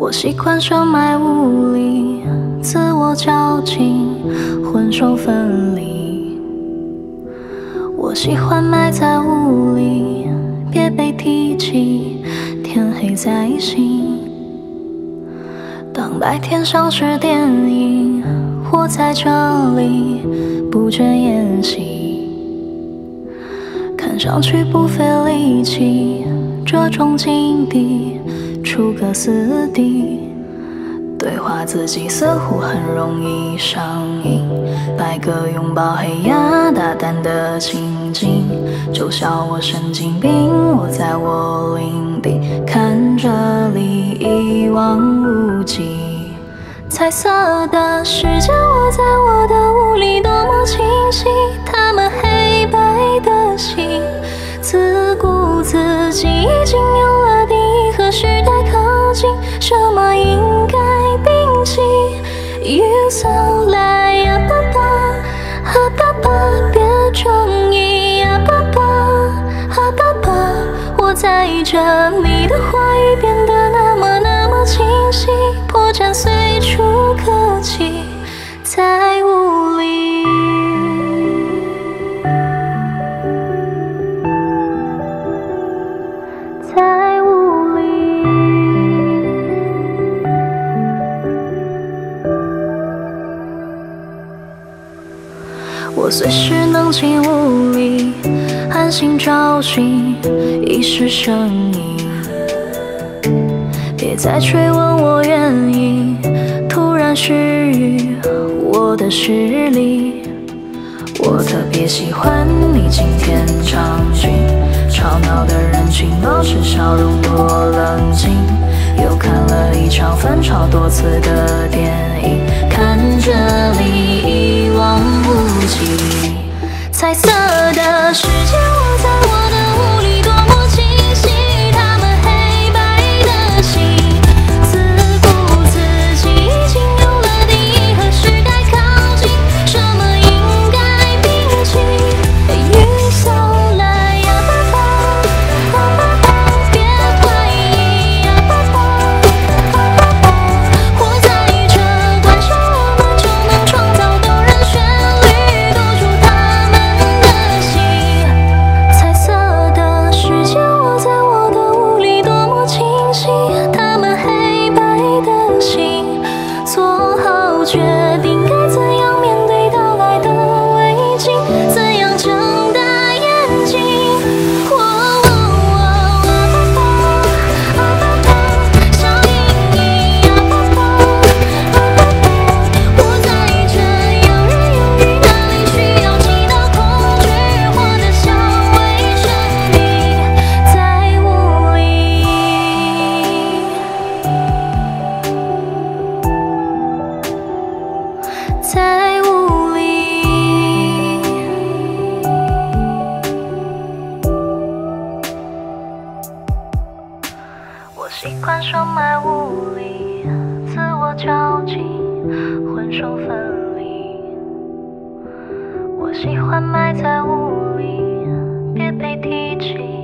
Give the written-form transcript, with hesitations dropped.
我习惯深埋雾里，自我较劲，魂兽分离。我喜欢埋在雾里，别被提起，天黑再醒。当白天像是电影，我在这里不倦演戏，看上去不费力气，这种境地出个死地。对话自己似乎很容易上瘾，来个拥抱黑压大胆的情景，就笑我神经病。我在我领地看这里一望无际，彩色的世界，我在我的雾里多么清晰，他们黑白的心，自顾自己已经有了定义和时代靠近，什么应该摒弃。You so like 呀爸爸，啊爸爸别中意呀爸爸，啊爸爸，我在这里的话语变得那么清晰，破绽随处可及，在雾里。在雾里，我随时能进屋里，安心找寻遗失声音。别再追问我原因，突然失语我的视力。我特别喜欢你今天场景，吵闹的人群保持笑容多冷静，又看了一场翻炒多次的电影，看这里一望无际，彩色的世界，我在我的雾里多么清晰，他们黑白的心，自顾自己已经有了定义和时代靠近，什么应该摒弃。You so like 呀爸爸，啊爸爸别怀疑呀爸爸，啊爸爸，活在这关上我们就能创造动人旋律，勾住他们的心。彩色的世界，我在我的雾里多么清晰，他们黑白的心，做好决定该怎样面对到来的危境，怎样睁大眼睛。啊爸爸，啊爸爸，小阴影呀爸爸，啊爸爸，我在这游刃有余，哪里需要祈祷恐惧，活得像为生命，在雾里，在雾里。我习惯深埋雾里，自我较劲，魂兽分离。我喜欢埋在雾里，别被提起。